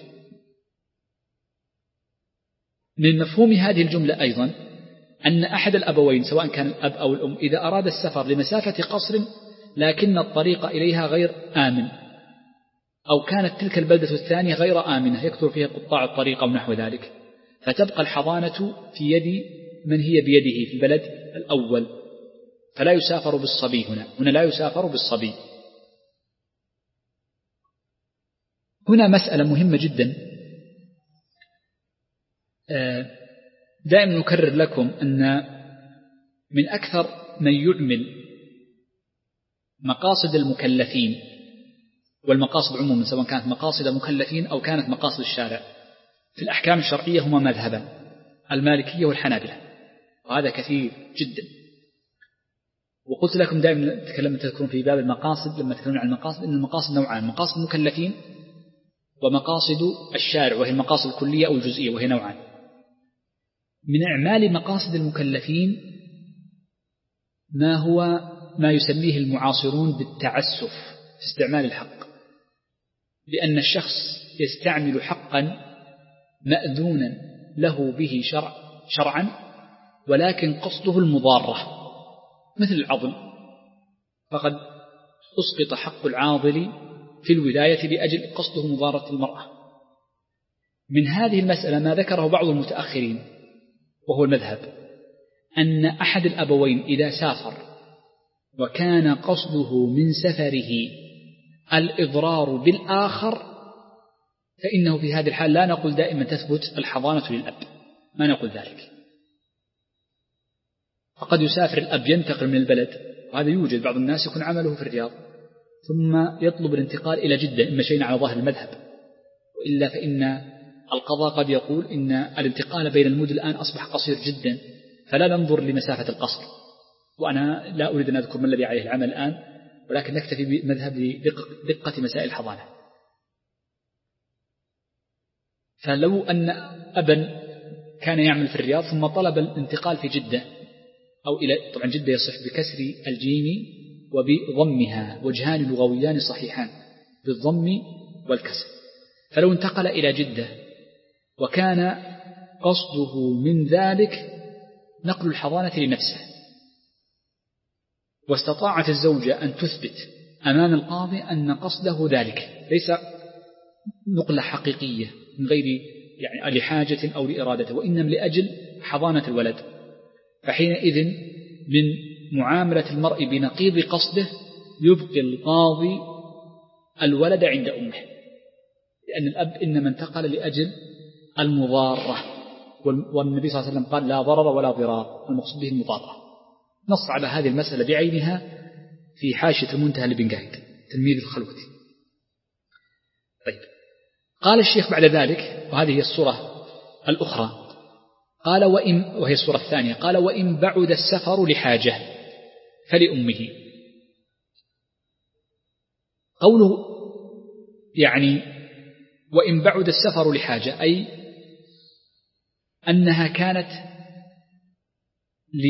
من مفهوم هذه الجملة أيضا أن أحد الأبوين سواء كان الأب أو الأم إذا أراد السفر لمسافة قصر لكن الطريق إليها غير آمن، أو كانت تلك البلدة الثانية غير آمنة يكثر فيها قطاع الطريق أو نحو ذلك، فتبقى الحضانة في يد من هي بيده في البلد الأول، فلا يسافر بالصبي. هنا هنا لا يسافر بالصبي. هنا مسألة مهمة جدا، دائما نكرر لكم أن من أكثر من يعمل مقاصد المكلفين والمقاصد عموما سواء كانت مقاصد المكلفين أو كانت مقاصد الشارع في الأحكام الشرعية هما مذهبا: المالكية والحنابلة، وهذا كثير جدا. وقلت لكم دائما تكلمت تذكرون في باب المقاصد لما تكلمون عن المقاصد أن المقاصد نوعان: مقاصد المكلفين ومقاصد الشارع وهي المقاصد الكلية أو الجزئية وهي نوعان. من أعمال مقاصد المكلفين ما هو ما يسميه المعاصرون بالتعسف في استعمال الحق، لأن الشخص يستعمل حقا مأذونا له به شرع شرعا ولكن قصده المضارة، مثل العضل، فقد أسقط حق العاضل في الولاية لأجل قصده مضارة المرأة. من هذه المسألة ما ذكره بعض المتأخرين وهو المذهب، أن أحد الأبوين إذا سافر وكان قصده من سفره الإضرار بالآخر فإنه في هذه الحال لا نقول دائما تثبت الحضانة للأب، ما نقول ذلك. فقد يسافر الأب ينتقل من البلد، وهذا يوجد، بعض الناس يكون عمله في الرياض ثم يطلب الانتقال إلى جدة إن مشينا على ظاهر المذهب، وإلا فإن القضاء قد يقول إن الانتقال بين المدن الآن أصبح قصير جدا فلا ننظر لمسافة القصر. وأنا لا أريد أن أذكر ما الذي عليه العمل الآن، ولكن نكتفي بمذهب لدقة مسائل الحضانة. فلو أن أبا كان يعمل في الرياض ثم طلب الانتقال في جدة أو إلى، طبعا جدة يصح بكسر الجيم وبضمها، وجهان لغويان صحيحان بالضم والكسر. فلو انتقل إلى جدة وكان قصده من ذلك نقل الحضانة لنفسه، واستطاعت الزوجة أن تثبت أمام القاضي أن قصده ذلك ليس نقلة حقيقية من غير يعني لحاجة أو لإرادة، وإنما لأجل حضانة الولد، فحينئذ من معاملة المرء بنقيض قصده يبقي القاضي الولد عند أمه، لأن الأب إنما انتقل لأجل المضارة، والنبي صلى الله عليه وسلم قال لا ضرر ولا ضرار، المقصود به المضارة. نص على هذه المسألة بعينها في حاشية المنتهى لابن قايد تلميذ الخلوتي. طيب، قال الشيخ بعد ذلك، وهذه هي الصورة الأخرى، قال وإن، وهي الصورة الثانية، قال وإن بعد السفر لحاجة فلأمه. قوله يعني وإن بعد السفر لحاجة أي أنها كانت ل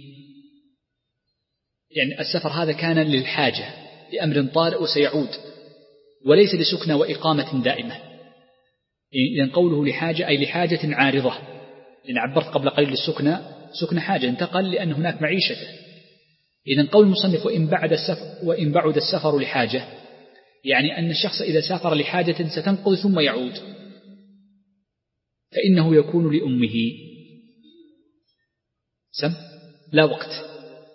يعني السفر هذا كان للحاجة لأمر طارئ وسيعود، وليس لسكنة وإقامة دائمة. إذن قوله لحاجة أي لحاجة عارضة، لأن عبرت قبل قليل للسكنة، سكنة حاجة انتقل لأن هناك معيشته. إذن قول المصنف وإن بعد السفر وإن بعد السفر لحاجة يعني أن الشخص إذا سافر لحاجة ستنقضي ثم يعود فإنه يكون لأمه. سم لا وقت،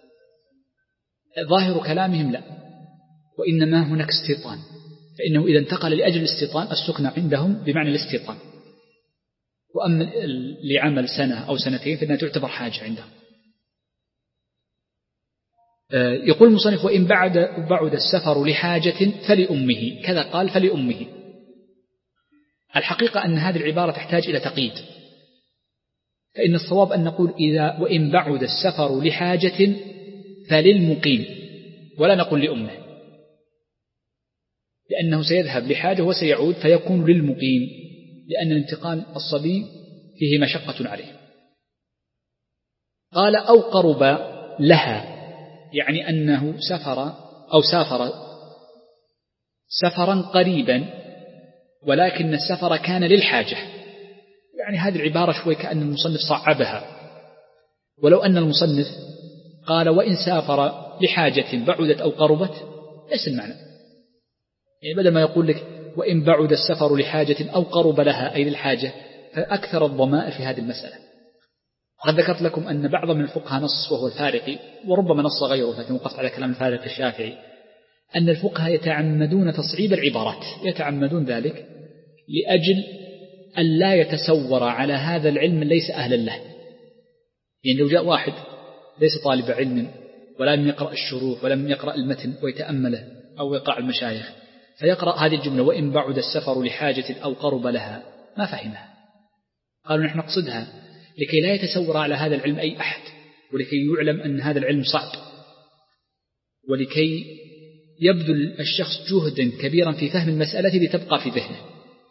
ظاهر كلامهم لا، وإنما هناك استيطان، فإنه إذا انتقل لأجل الاستيطان السكنة عندهم بمعنى الاستيطان، وأما لعمل سنة أو سنتين فإنها تعتبر حاجة عندهم. يقول المصنف وإن بعد بعد السفر لحاجة فلأمه، كذا قال فلأمه. الحقيقة أن هذه العبارة تحتاج إلى تقييد، فإن الصواب أن نقول إذا وإن بعد السفر لحاجة فللمقيم، ولا نقول لأمه، لأنه سيذهب لحاجة وسيعود فيكون للمقيم، لأن انتقال الصبي فيه مشقة عليه. قال أو قرب لها، يعني أنه سافر أو سافر سفرا قريبا ولكن السفر كان للحاجة. يعني هذه العبارة شوي كأن المصنف صعبها، ولو أن المصنف قال وإن سافر لحاجة بعدت أو قربت ليس المعنى، يعني بدل ما يقول لك وإن بعد السفر لحاجة أو قرب لها أي للحاجة، فأكثر الضمائر في هذه المسألة. وقد ذكرت لكم أن بعض من الفقهاء نص وهو الفارقي، وربما نص غيره لكن وقفت على كلام الفارقي الشافعي، أن الفقهاء يتعمدون تصعيب العبارات، يتعمدون ذلك لأجل أن لا يتسور على هذا العلم ليس أهلا له. يعني لو جاء واحد ليس طالب علم ولم يقرأ الشروح ولم يقرأ المتن ويتأمله أو يقرأ المشايخ فيقرأ هذه الجملة وإن بعد السفر لحاجة أو قرب لها، ما فهمها. قالوا نحن نقصدها لكي لا يتسور على هذا العلم أي أحد، ولكي يعلم أن هذا العلم صعب، ولكي يبذل الشخص جهدا كبيرا في فهم المسألة لتبقى في ذهنه.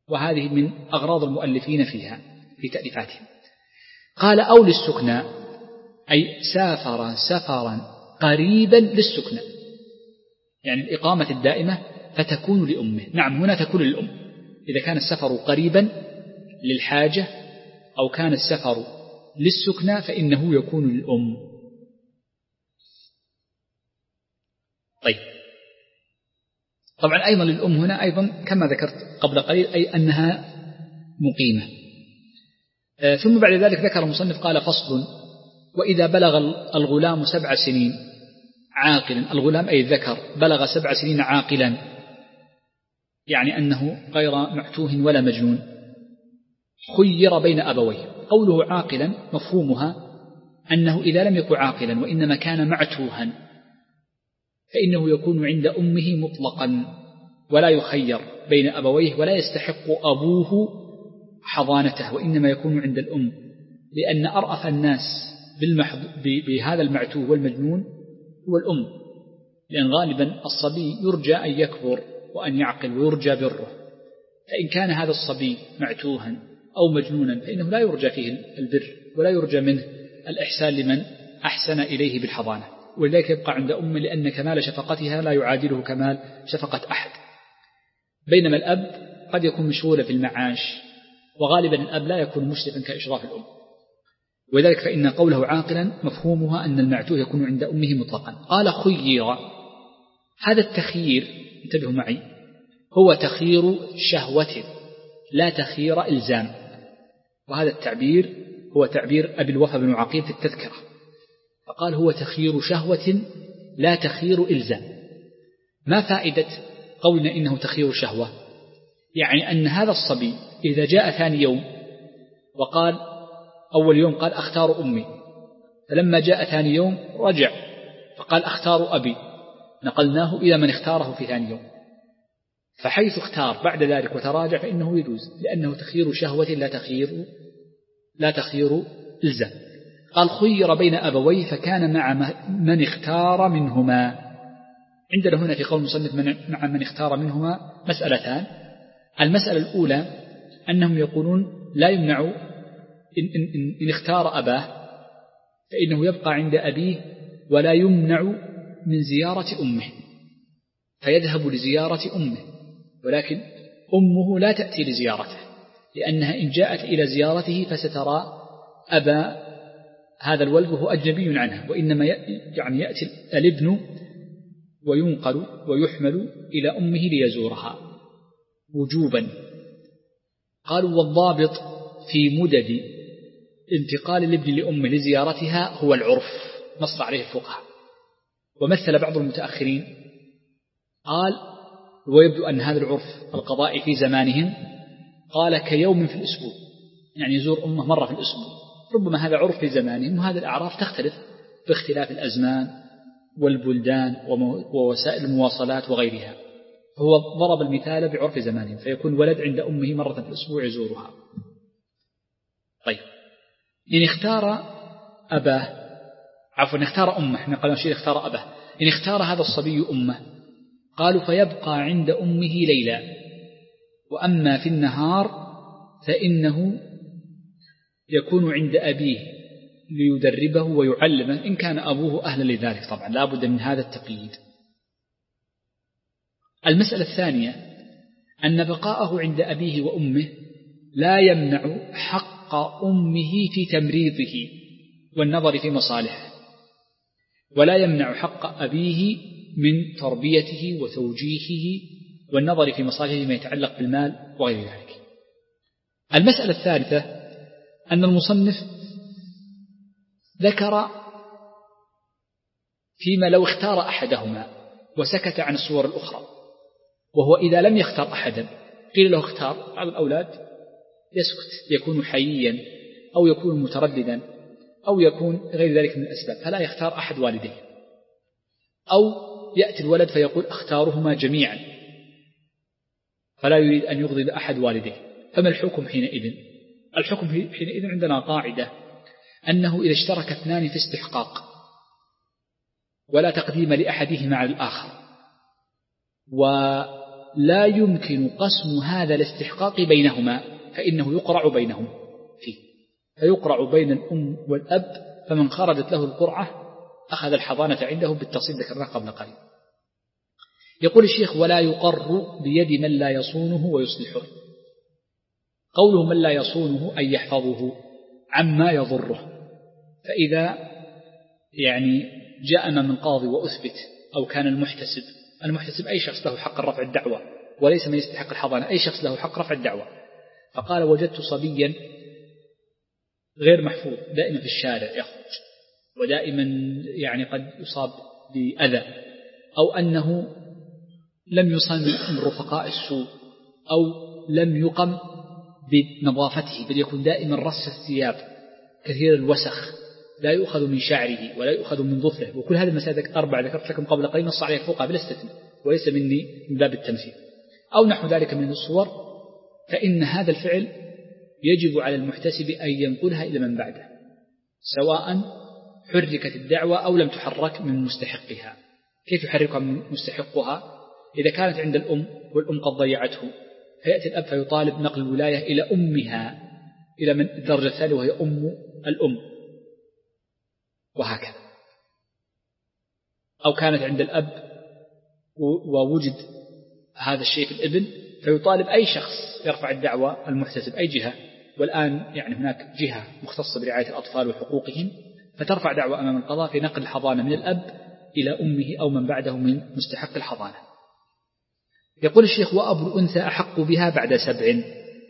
وهذه من أغراض المؤلفين فيها في تأليفاتهم. قال أو للسكنى، أي سافر سفرا قريبا للسكنى، يعني الإقامة الدائمة فتكون لأمه. نعم هنا تكون للأم إذا كان السفر قريبا للحاجة أو كان السفر للسكنى فإنه يكون للأم. طيب طبعا أيضا للأم هنا أيضا كما ذكرت قبل قليل أي أنها مقيمة. آه ثم بعد ذلك ذكر المصنف قال فصل: وإذا بلغ الغلام سبع سنين عاقلا، الغلام أي الذكر بلغ سبع سنين عاقلا يعني أنه غير معتوه ولا مجنون، خير بين أبويه. قوله عاقلا مفهومها أنه إذا لم يكن عاقلا وإنما كان معتوها فإنه يكون عند أمه مطلقا ولا يخير بين أبويه ولا يستحق أبوه حضانته، وإنما يكون عند الأم، لأن أرأف الناس بهذا المعتوه والمجنون هو الأم، لأن غالبا الصبي يرجى أن يكبر وأن يعقل ويرجى بره، فإن كان هذا الصبي معتوها أو مجنونا فإنه لا يرجى فيه البر ولا يرجى منه الإحسان لمن أحسن إليه بالحضانة، ولذلك يبقى عند أمه لأن كمال شفقتها لا يعادله كمال شفقة أحد. بينما الأب قد يكون مشغولا في المعاش، وغالبا الأب لا يكون مشرفا كإشراف الأم، وذلك فإن قوله عاقلا مفهومها أن المعتوه يكون عند أمه مطلقا. قال خير، هذا التخيير انتبهوا معي هو تخيير شهوة لا تخيير إلزام، وهذا التعبير هو تعبير أبي الوفا بن عقيل في التذكرة، فقال هو تخيير شهوة لا تخيير إلزام. ما فائدة قولنا إنه تخيير شهوة؟ يعني أن هذا الصبي إذا جاء ثاني يوم وقال أول يوم قال أختار أمي، فلما جاء ثاني يوم رجع فقال أختار أبي، نقلناه إلى من اختاره في ثاني يوم، فحيث اختار بعد ذلك وتراجع فإنه يجوز، لأنه تخيير شهوة لا تخيير لا تخيير إلزام. قال خير بين أبويه فكان مع من اختار منهما. عندنا هنا في قول المصنف مع من اختار منهما مسألتان. المسألة الأولى أنهم يقولون لا يمنع إن, إن, إن, إن اختار أباه فإنه يبقى عند أبيه ولا يمنع من زيارة أمه، فيذهب لزيارة أمه، ولكن أمه لا تأتي لزيارته، لأنها إن جاءت إلى زيارته فسترى أبا هذا الولد وهو أجنبي عنها، وإنما يعني يأتي الابن وينقل ويحمل إلى أمه ليزورها وجوبا. قالوا والضابط في مدد انتقال الابن لأمه لزيارتها هو العرف، نص عليه الفقهاء. ومثل بعض المتأخرين قال ويبدو أن هذا العرف القضائي في زمانهم قال كيوم في الأسبوع، يعني يزور أمه مرة في الأسبوع. ربما هذا عرف في زمانهم، وهذه الأعراف تختلف باختلاف الأزمان والبلدان ووسائل المواصلات وغيرها، هو ضرب المثال بعرف زمانهم، فيكون ولد عند أمه مرة في الأسبوع يزورها. طيب إن اختار أباه عفوا إن اختار أمه، احنا قالوا شيء اختار أباه، إن اختار هذا الصبي أمه قالوا فيبقى عند أمه ليلا، وأما في النهار فإنه يكون عند أبيه ليدربه ويعلمه إن كان أبوه أهلا لذلك، طبعا لا بد من هذا التقييد. المسألة الثانية أن بقاءه عند أبيه وأمه لا يمنع حق أمه في تمريضه والنظر في مصالحه، ولا يمنع حق أبيه من تربيته وتوجيهه والنظر في مصالحه ما يتعلق بالمال وغير ذلك. المسألة الثالثة أن المصنف ذكر فيما لو اختار أحدهما وسكت عن الصور الأخرى، وهو إذا لم يختار أحدا قيل له اختار، بعض الأولاد يسكت يكون حييا أو يكون مترددا أو يكون غير ذلك من الأسباب فلا يختار أحد والديه، أو يأتي الولد فيقول اختارهما جميعا فلا يريد أن يغضب أحد والديه، فما الحكم حينئذ؟ الحكم حينئذ عندنا قاعدة أنه إذا اشترك اثنان في استحقاق ولا تقديم لأحدهما على الآخر، ولا يمكن قسم هذا الاستحقاق بينهما، فإنه يقرع بينهم فيه، فيقرع بين الأم والأب، فمن خرجت له القرعة أخذ الحضانة عنده بالتفصيل ذكرناه قبل قليل. يقول الشيخ: ولا يقر بيد من لا يصونه ويصلحه. قوله من لا يصونه أي يحفظه عما يضره، فإذا يعني جاء من قاضي وأثبت، أو كان المحتسب المحتسب أي شخص له حق رفع الدعوة وليس من يستحق الحضانة، أي شخص له حق رفع الدعوة، فقال: وجدت صبيا غير محفوظ دائما في الشارع يخرج، ودائما يعني قد يصاب بأذى، أو أنه لم يصن من رفقاء السوء، أو لم يقم بنظافته، بل يكون دائما رص الثياب كثير الوسخ، لا يؤخذ من شعره ولا يؤخذ من ظفره، وكل هذه المسائل أربعة ذكرت لكم قبل قليل نص عليها فوقها بلا استثناء، وليس مني من باب التمثيل أو نحو ذلك من الصور، فإن هذا الفعل يجب على المحتسب أن ينقلها إلى من بعده، سواء حركت الدعوة أو لم تحرك من مستحقها. كيف يحركها من مستحقها؟ إذا كانت عند الأم والأم قد ضيعته، فيأتي الأب فيطالب نقل الولاية إلى أمها، إلى من الدرجة الثانية وهي أم الأم، وهكذا. أو كانت عند الأب ووجد هذا الشيء في الابن، فيطالب أي شخص يرفع الدعوة المحتسب أي جهة، والآن يعني هناك جهة مختصة برعاية الأطفال وحقوقهم، فترفع دعوة أمام القضاء في نقل الحضانة من الأب إلى أمه أو من بعده من مستحق الحضانة. يقول الشيخ: وأبو الأنثى أحق بها بعد سبع.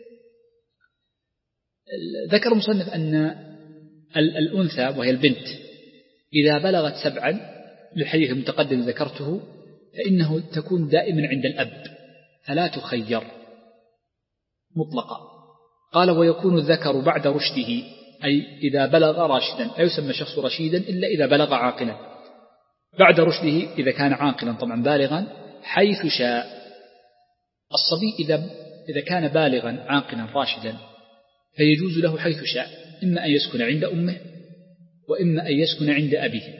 ذكر مصنف أن الأنثى وهي البنت إذا بلغت سبعا للحديث المتقدم ذكرته، فإنه تكون دائما عند الأب فلا تخير مطلقا. قال: ويكون الذكر بعد رشده، أي إذا بلغ راشدا، لا يسمى شخص رشيدا إلا إذا بلغ عاقلا، بعد رشده إذا كان عاقلا طبعا بالغا حيث شاء. الصبي إذا إذا كان بالغا عاقلا راشدا فيجوز له حيث شاء، إما أن يسكن عند أمه وإما أن يسكن عند أبيه،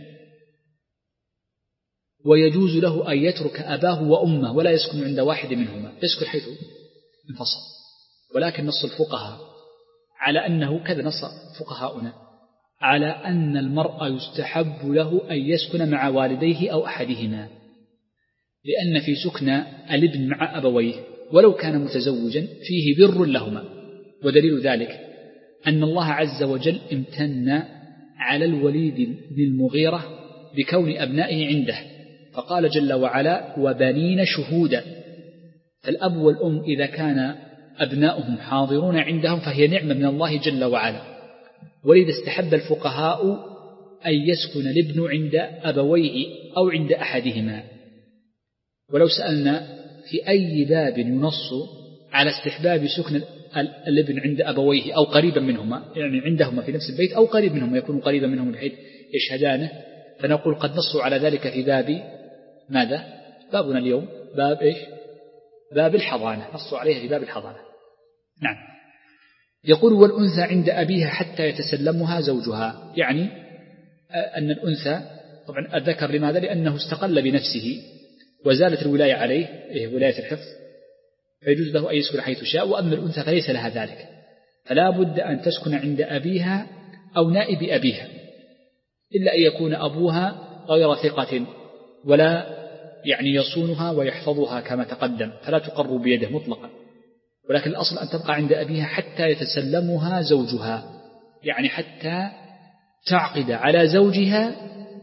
ويجوز له أن يترك أباه وأمه ولا يسكن عند واحد منهما، يسكن حيث انفصل. ولكن نص الفقهاء على أنه كذا نص فقهاؤنا على أن المرء يستحب له أن يسكن مع والديه أو أحدهما، لأن في سكن الابن مع أبويه ولو كان متزوجا فيه بر لهما. ودليل ذلك أن الله عز وجل امتن على الوليد بن المغيرة بكون أبنائه عنده، فقال جل وعلا: وبنين شهودا. فالأب والأم إذا كان أبناؤهم حاضرون عندهم فهي نعمة من الله جل وعلا. ولذا استحب الفقهاء أن يسكن الابن عند أبويه أو عند أحدهما. ولو سألنا في أي باب ينص على استحباب سكن الابن عند أبويه أو قريبا منهما، يعني عندهما في نفس البيت أو قريب منهما يكون قريبا منهم بحيث يشهدانه، فنقول قد نصوا على ذلك في باب ماذا؟ بابنا اليوم باب إيش؟ باب الحضانة، نصوا عليها في باب الحضانة. نعم. يقول: والأنثى عند أبيها حتى يتسلمها زوجها، يعني أن الأنثى طبعا الذكر لماذا؟ لأنه استقل بنفسه وزالت الولاية عليه، إيه ولاية الحفظ، فيجوز له أن يسكن حيث شاء. وأما الأنثى فليس لها ذلك، فلا بد أن تسكن عند أبيها أو نائب أبيها، إلا أن يكون أبوها غير ثقة ولا يعني يصونها ويحفظها كما تقدم، فلا تقر بيده مطلقا، ولكن الأصل أن تبقى عند أبيها حتى يتسلمها زوجها، يعني حتى تعقد على زوجها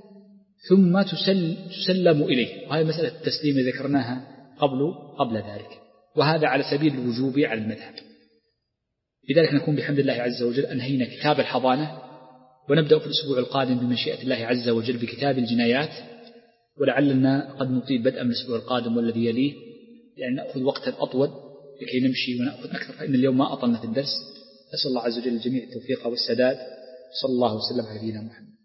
ثم تسل تسلم إليه. وهذه مسألة التسليم ذكرناها قبل قبل ذلك، وهذا على سبيل الوجوب على المذهب. لذلك نكون بحمد الله عز وجل أنهينا كتاب الحضانة، ونبدأ في الأسبوع القادم بمشيئة الله عز وجل بكتاب الجنايات، ولعلنا قد نطيب بدءا من الأسبوع القادم والذي يليه، لأن نأخذ وقتا أطول لكي نمشي ونأخذ أكثر، فإن اليوم ما أطلنا في الدرس. أسأل الله عز وجل الجميع التوفيق والسداد. صلى الله وسلم على نبينا محمد.